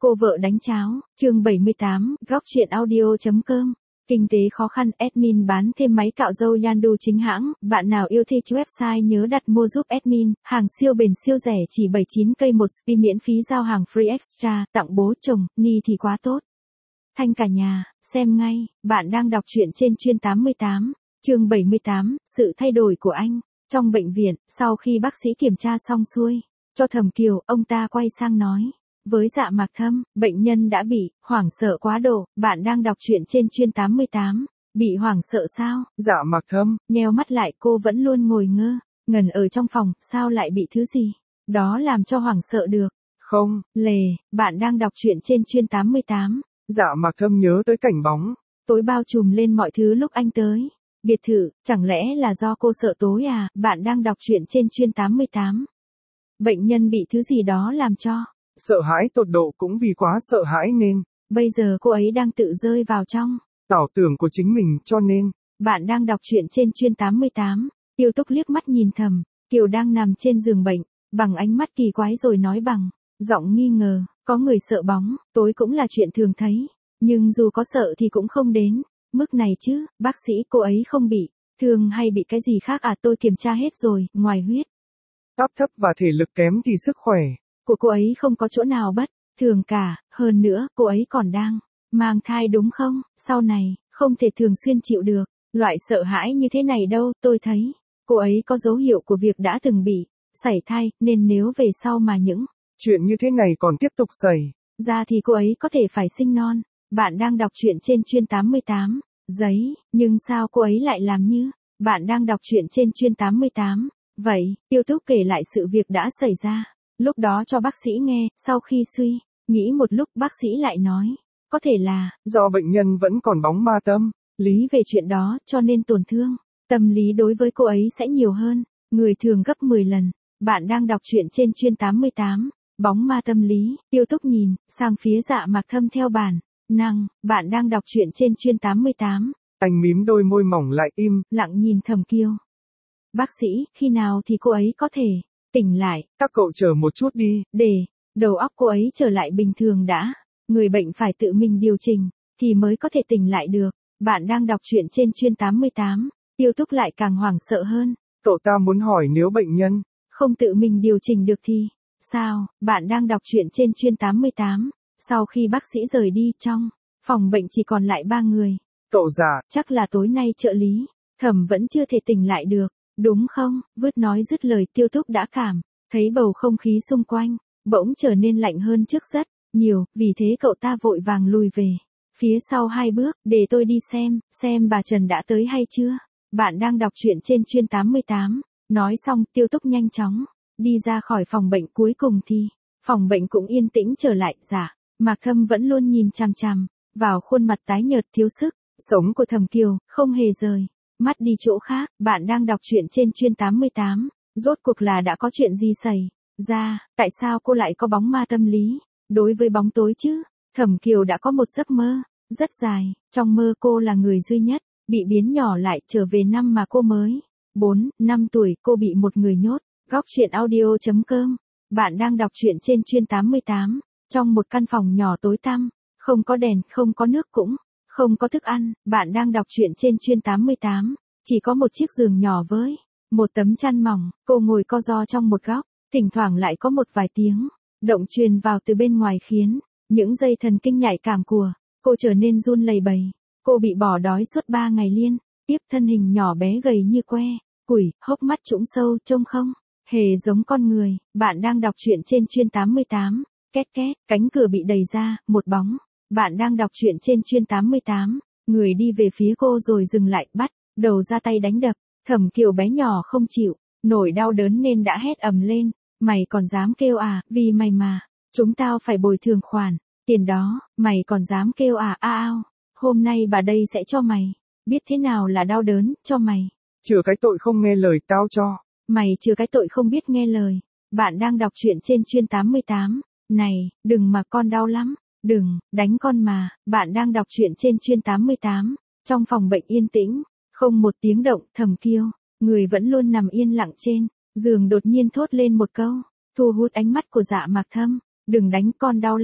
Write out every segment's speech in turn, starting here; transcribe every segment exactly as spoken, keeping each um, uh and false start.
Cô vợ đánh cháo, chương bảy mươi tám, góc chuyện audio.com. Kinh tế khó khăn, admin bán thêm máy cạo râu Yandu chính hãng, bạn nào yêu thích website nhớ đặt mua giúp admin, hàng siêu bền siêu rẻ chỉ bảy mươi chín cây một spi miễn phí giao hàng free extra, tặng bố chồng, ni thì quá tốt. Thanh cả nhà, xem ngay, bạn đang đọc truyện trên chuyên tám mươi tám, chương bảy mươi tám, sự thay đổi của anh. Trong bệnh viện, sau khi bác sĩ kiểm tra xong xuôi, cho Thẩm Kiều, ông ta quay sang nói. Với Dạ Mạc Thâm, bệnh nhân đã bị hoảng sợ quá độ, bạn đang đọc truyện trên chuyên tám mươi tám, bị hoảng sợ sao? Dạ Mạc Thâm, nheo mắt lại cô vẫn luôn ngồi ngơ, ngẩn ở trong phòng, sao lại bị thứ gì? Đó làm cho hoảng sợ được. Không, Lề, bạn đang đọc truyện trên chuyên tám mươi tám. Dạ Mạc Thâm nhớ tới cảnh bóng. Tối bao trùm lên mọi thứ lúc anh tới. Biệt thự, chẳng lẽ là do cô sợ tối à? Bạn đang đọc truyện trên chuyên tám mươi tám. Bệnh nhân bị thứ gì đó làm cho. Sợ hãi tột độ cũng vì quá sợ hãi nên. Bây giờ cô ấy đang tự rơi vào trong ảo tưởng của chính mình cho nên. Bạn đang đọc truyện trên chuyên tám mươi tám. Tiêu Túc liếc mắt nhìn Thẩm Kiều đang nằm trên giường bệnh, bằng ánh mắt kỳ quái rồi nói bằng giọng nghi ngờ, có người sợ bóng, tối cũng là chuyện thường thấy. Nhưng dù có sợ thì cũng không đến mức này chứ, bác sĩ cô ấy không bị thương hay bị cái gì khác à? Tôi kiểm tra hết rồi, ngoài huyết Áp thấp và thể lực kém thì sức khỏe của cô ấy không có chỗ nào bất thường cả, hơn nữa, cô ấy còn đang mang thai đúng không? Sau này, không thể thường xuyên chịu được loại sợ hãi như thế này đâu, tôi thấy cô ấy có dấu hiệu của việc đã từng bị sảy thai, nên nếu về sau mà những chuyện như thế này còn tiếp tục xảy ra thì cô ấy có thể phải sinh non. Bạn đang đọc truyện trên chuyên tám mươi tám, giấy, nhưng sao cô ấy lại làm như? Bạn đang đọc truyện trên chuyên tám mươi tám. Vậy, Tiêu Túc kể lại sự việc đã xảy ra lúc đó cho bác sĩ nghe, sau khi suy nghĩ một lúc bác sĩ lại nói, có thể là do bệnh nhân vẫn còn bóng ma tâm lý về chuyện đó, cho nên tổn thương tâm lý đối với cô ấy sẽ nhiều hơn người thường gấp mười lần. Bạn đang đọc truyện trên chuyên tám mươi tám, bóng ma tâm lý. Tiêu Túc nhìn sang phía Dạ Mạc Thâm theo bản năng. Bạn đang đọc truyện trên chuyên tám mươi tám. Anh mím đôi môi mỏng lại im lặng nhìn Thẩm Kiều. Bác sĩ, khi nào thì cô ấy có thể tỉnh lại? Các cậu chờ một chút đi. Để đầu óc cô ấy trở lại bình thường đã. Người bệnh phải tự mình điều chỉnh thì mới có thể tỉnh lại được. Bạn đang đọc truyện trên chuyên tám mươi tám. Tiêu Túc lại càng hoảng sợ hơn. Cậu ta muốn hỏi nếu bệnh nhân không tự mình điều chỉnh được thì sao? Bạn đang đọc truyện trên chuyên tám mươi tám. Sau khi bác sĩ rời đi, trong phòng bệnh chỉ còn lại ba người. Cậu già, chắc là tối nay trợ lý Thẩm vẫn chưa thể tỉnh lại được, đúng không? Vứt nói dứt lời, Tiêu Túc đã cảm thấy bầu không khí xung quanh bỗng trở nên lạnh hơn trước rất nhiều, vì thế cậu ta vội vàng lùi về phía sau hai bước, để tôi đi xem, xem bà Trần đã tới hay chưa. Bạn đang đọc truyện trên chuyên tám mươi tám. Nói xong, Tiêu Túc nhanh chóng đi ra khỏi phòng bệnh, cuối cùng thì phòng bệnh cũng yên tĩnh trở lại. Dạ Mạc Thâm vẫn luôn nhìn chằm chằm vào khuôn mặt tái nhợt thiếu sức sống của Thẩm Kiều, không hề rời mắt đi chỗ khác. Bạn đang đọc truyện trên chuyên tám mươi tám. Rốt cuộc là đã có chuyện gì xảy ra, tại sao cô lại có bóng ma tâm lý đối với bóng tối chứ? Thẩm Kiều đã có một giấc mơ rất dài, trong mơ cô là người duy nhất bị biến nhỏ lại, trở về năm mà cô mới bốn, năm tuổi, cô bị một người nhốt. Góc chuyện audio.com. Bạn đang đọc truyện trên chuyên tám mươi tám. Trong một căn phòng nhỏ tối tăm, không có đèn, không có nước, cũng không có thức ăn. Bạn đang đọc truyện trên chuyên tám mươi tám. Chỉ có một chiếc giường nhỏ với một tấm chăn mỏng, cô ngồi co ro trong một góc, thỉnh thoảng lại có một vài tiếng động truyền vào từ bên ngoài khiến những dây thần kinh nhạy cảm của cô trở nên run lẩy bẩy. Cô bị bỏ đói suốt ba ngày liên tiếp, thân hình nhỏ bé gầy như que củi, hốc mắt trũng sâu, trông không hề giống con người. Bạn đang đọc truyện trên chuyên tám mươi tám. Két két, cánh cửa bị đẩy ra, một bóng. Bạn đang đọc truyện trên chuyên tám mươi tám. Người đi về phía cô rồi dừng lại, bắt đầu ra tay đánh đập. Thẩm Kiều bé nhỏ không chịu nổi đau đớn nên đã hét ầm lên, mày còn dám kêu à? Vì mày mà chúng tao phải bồi thường khoản tiền đó, mày còn dám kêu à? A ao, hôm nay bà đây sẽ cho mày biết thế nào là đau đớn, cho mày chừa cái tội không nghe lời tao cho mày chừa cái tội không biết nghe lời. Bạn đang đọc truyện trên chuyên tám mươi tám. Này, đừng mà, con đau lắm, đừng đánh con mà. Bạn đang đọc truyện trên chuyên tám mươi tám. Trong phòng bệnh yên tĩnh, không một tiếng động. Thẩm Kiều, người vẫn luôn nằm yên lặng trên giường, đột nhiên thốt lên một câu thu hút ánh mắt của Dạ Mạc Thâm. Đừng đánh con, đau lắm.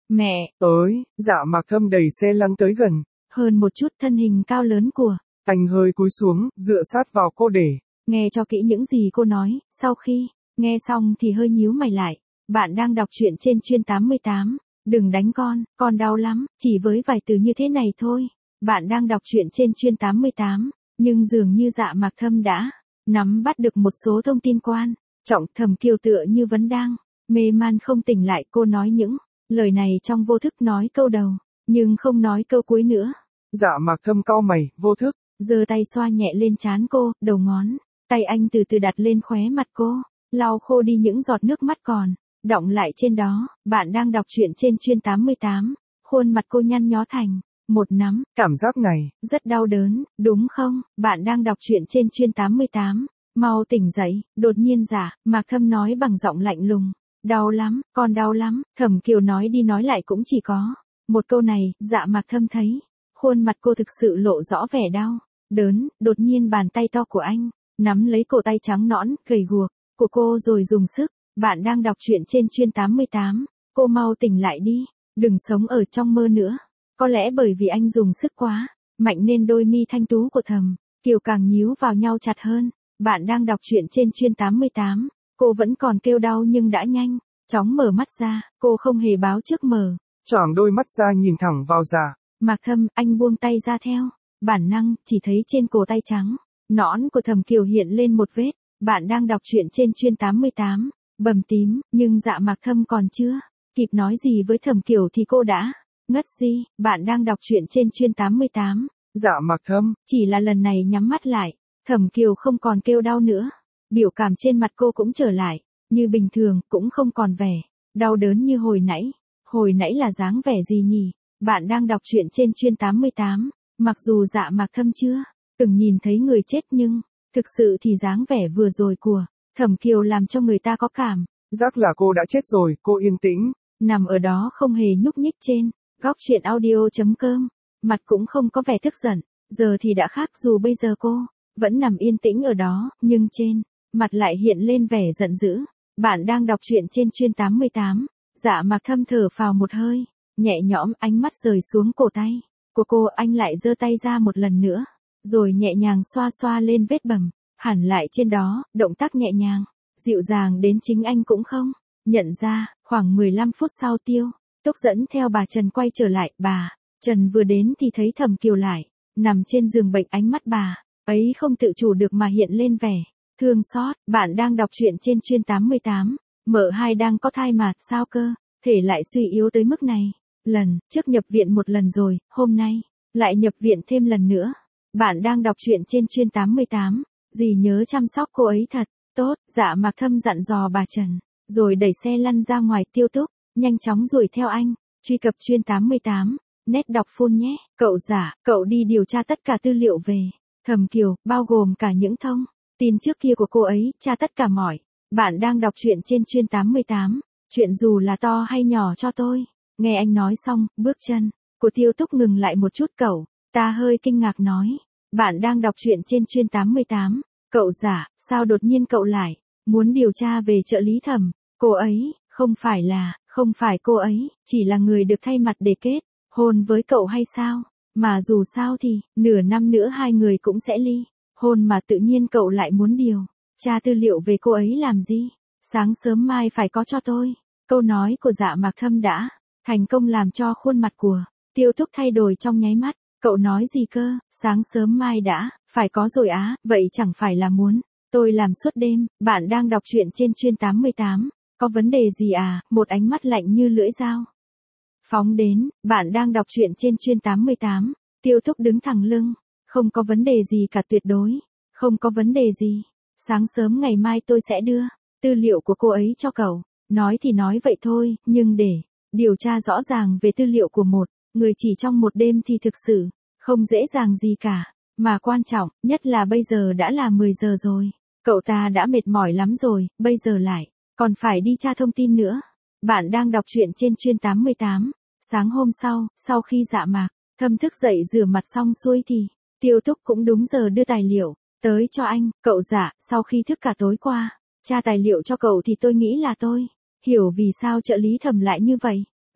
Mẹ! Tới, Dạ Mạc Thâm đẩy xe lăn tới gần. Hơn một chút thân hình cao lớn của. Anh hơi cúi xuống, dựa sát vào cô để. Nghe cho kỹ những gì cô nói, sau khi nghe xong thì hơi nhíu mày lại. Bạn đang đọc truyện trên Chuyên tám mươi tám. Đừng đánh con, con đau lắm, chỉ với vài từ như thế này thôi. Bạn đang đọc truyện trên Chuyên tám mươi tám, nhưng dường như Dạ Mạc Thâm đã nắm bắt được một số thông tin quan trọng. Thẩm Kiều tựa như vẫn đang mê man không tỉnh lại. Cô nói những lời này trong vô thức, nói câu đầu, nhưng không nói câu cuối nữa. Dạ Mạc Thâm cau mày, vô thức giơ tay xoa nhẹ lên trán cô, đầu ngón tay anh từ từ đặt lên khóe mặt cô, lau khô đi những giọt nước mắt còn đọng lại trên đó. Bạn đang đọc truyện trên Chuyên tám mươi tám. Khuôn mặt cô nhăn nhó thành một nắm. Cảm giác này rất đau đớn, đúng không? Bạn đang đọc truyện trên Chuyên tám mươi tám. Mau tỉnh dậy. Đột nhiên Dạ Mạc Thâm nói bằng giọng lạnh lùng. Đau lắm, con đau lắm. Thẩm Kiều nói đi nói lại cũng chỉ có một câu này. Dạ Mạc Thâm thấy khuôn mặt cô thực sự lộ rõ vẻ đau đớn. Đột nhiên bàn tay to của anh nắm lấy cổ tay trắng nõn, gầy guộc của cô rồi dùng sức. Bạn đang đọc truyện trên Chuyên tám mươi tám. Cô mau tỉnh lại đi, đừng sống ở trong mơ nữa. Có lẽ bởi vì anh dùng sức quá mạnh nên đôi mi thanh tú của Thẩm Kiều càng nhíu vào nhau chặt hơn. Bạn đang đọc truyện trên Chuyên tám mươi tám. Cô vẫn còn kêu đau nhưng đã nhanh chóng mở mắt ra. Cô không hề báo trước mở choàng đôi mắt ra nhìn thẳng vào Dạ Mạc Thâm. Anh buông tay ra, theo bản năng chỉ thấy trên cổ tay trắng nõn của Thẩm Kiều hiện lên một vết. Bạn đang đọc truyện trên Chuyên tám mươi tám. Bầm tím, nhưng Dạ Mạc Thâm còn chưa kịp nói gì với Thẩm Kiều thì cô đã ngất đi. Bạn đang đọc truyện trên Chuyên tám mươi tám. Dạ Mạc Thâm. Chỉ là lần này nhắm mắt lại, Thẩm Kiều không còn kêu đau nữa. Biểu cảm trên mặt cô cũng trở lại như bình thường, cũng không còn vẻ đau đớn như hồi nãy. Hồi nãy là dáng vẻ gì nhỉ? Bạn đang đọc truyện trên Chuyên tám mươi tám. Mặc dù Dạ Mạc Thâm chưa từng nhìn thấy người chết nhưng thực sự thì dáng vẻ vừa rồi của Thẩm Kiều làm cho người ta có cảm giác là cô đã chết rồi. Cô yên tĩnh nằm ở đó không hề nhúc nhích trên góc truyện audio chấm com. Mặt cũng không có vẻ tức giận. Giờ thì đã khác, dù bây giờ cô vẫn nằm yên tĩnh ở đó, nhưng trên mặt lại hiện lên vẻ giận dữ. Bạn đang đọc truyện trên Chuyên tám mươi tám. Dạ Mạc Thâm thở phào một hơi nhẹ nhõm, ánh mắt rời xuống cổ tay của cô. Anh lại giơ tay ra một lần nữa, rồi nhẹ nhàng xoa xoa lên vết bầm hẳn lại trên đó. Động tác nhẹ nhàng, dịu dàng đến chính anh cũng không nhận ra. Khoảng mười lăm phút sau, Tiêu Túc dẫn theo bà Trần quay trở lại. Bà Trần vừa đến thì thấy Thẩm Kiều lại nằm trên giường bệnh. Ánh mắt bà ấy không tự chủ được mà hiện lên vẻ thương xót. Bạn đang đọc truyện trên Chuyên tám mươi tám. Mợ hai đang có thai mà, sao cơ thể lại suy yếu tới mức này? Lần trước nhập viện một lần rồi, hôm nay lại nhập viện thêm lần nữa. Bạn đang đọc truyện trên Chuyên tám mươi tám. Dì nhớ chăm sóc cô ấy thật tốt. Dạ Mạc Thâm dặn dò bà Trần, rồi đẩy xe lăn ra ngoài. Tiêu Túc nhanh chóng đuổi theo anh. Truy cập Chuyên tám mươi tám. Nét đọc phone nhé. Cậu Dạ, cậu đi điều tra tất cả tư liệu về Thẩm Kiều, bao gồm cả những thông tin trước kia của cô ấy, tra tất cả mọi. Bạn đang đọc truyện trên Chuyên tám mươi tám. Chuyện dù là to hay nhỏ cho tôi. Nghe anh nói xong, bước chân của Tiêu Túc ngừng lại một chút. Cậu ta hơi kinh ngạc nói. Bạn đang đọc truyện trên Chuyên tám mươi tám. Cậu Dạ, sao đột nhiên cậu lại muốn điều tra về trợ lý Thẩm? Cô ấy, không phải là, không phải cô ấy, chỉ là người được thay mặt để kết hôn với cậu hay sao? Mà dù sao thì, nửa năm nữa hai người cũng sẽ ly hôn mà, tự nhiên cậu lại muốn điều tra tư liệu về cô ấy làm gì? Sáng sớm mai phải có cho tôi. Câu nói của Dạ Mạc Thâm đã thành công làm cho khuôn mặt của Tiêu Túc thay đổi trong nháy mắt. Cậu nói gì cơ? Sáng sớm mai đã phải có rồi á? Vậy chẳng phải là muốn tôi làm suốt đêm? Bạn đang đọc truyện trên Chuyên tám mươi tám. Có vấn đề gì à? Một ánh mắt lạnh như lưỡi dao phóng đến. Bạn đang đọc truyện trên Chuyên tám mươi tám. Tiêu Túc đứng thẳng lưng. Không có vấn đề gì cả, tuyệt đối không có vấn đề gì. Sáng sớm ngày mai tôi sẽ đưa tư liệu của cô ấy cho cậu. Nói thì nói vậy thôi, nhưng để điều tra rõ ràng về tư liệu của một người chỉ trong một đêm thì thực sự không dễ dàng gì cả. Mà quan trọng nhất là bây giờ đã là mười giờ rồi. Cậu ta đã mệt mỏi lắm rồi, bây giờ lại còn phải đi tra thông tin nữa. Bạn đang đọc truyện trên Chuyên tám mươi tám. Sáng hôm sau, sau khi Dạ Mạc Thâm thức dậy rửa mặt xong xuôi thì Tiêu Túc cũng đúng giờ đưa tài liệu tới cho anh. Cậu Dạ, sau khi thức cả tối qua tra tài liệu cho cậu thì tôi nghĩ là tôi hiểu vì sao trợ lý Thẩm lại như vậy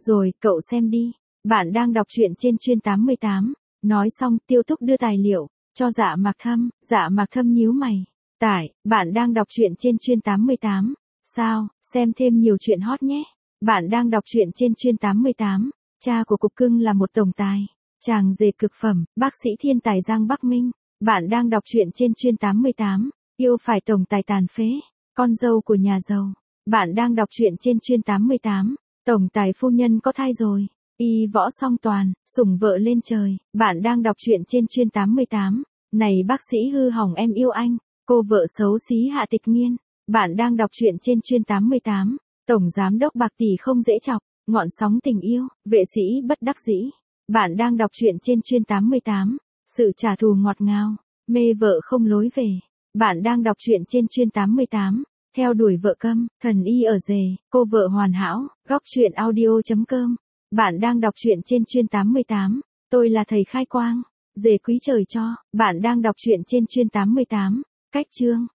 Rồi, cậu xem đi. Bạn đang đọc truyện trên chuyên tám mươi tám. Nói xong, Tiêu Túc đưa tài liệu cho Dạ Mạc Thâm. Dạ Mạc Thâm nhíu mày. Tải, bạn đang đọc truyện trên chuyên tám mươi tám. Sao, xem thêm nhiều chuyện hot nhé. Bạn đang đọc truyện trên chuyên tám mươi tám. Cha của Cục Cưng là một tổng tài. Chàng rể cực phẩm, bác sĩ thiên tài Giang Bắc Minh. Bạn đang đọc truyện trên chuyên tám mươi tám. Yêu phải tổng tài tàn phế. Con dâu của nhà giàu. Bạn đang đọc truyện trên chuyên tám mươi tám. Tổng tài phu nhân có thai rồi. Y võ song toàn, sủng vợ lên trời. Bạn đang đọc truyện trên chuyên tám mươi tám. Này bác sĩ hư hỏng em yêu anh. Cô vợ xấu xí Hạ Tịch Nghiên. Bạn đang đọc truyện trên chuyên tám mươi tám. Tổng giám đốc bạc tỷ không dễ chọc. Ngọn sóng tình yêu, vệ sĩ bất đắc dĩ. Bạn đang đọc truyện trên chuyên tám mươi tám. Sự trả thù ngọt ngào, mê vợ không lối về. Bạn đang đọc truyện trên chuyên tám mươi tám. Theo đuổi vợ câm, thần y ở rể, cô vợ hoàn hảo. Góc truyện audio chấm com. Bạn đang đọc truyện trên chuyên tám mươi tám. Tôi là thầy khai quang. Rể quý trời cho. Bạn đang đọc truyện trên chuyên tám mươi tám. Cách chương.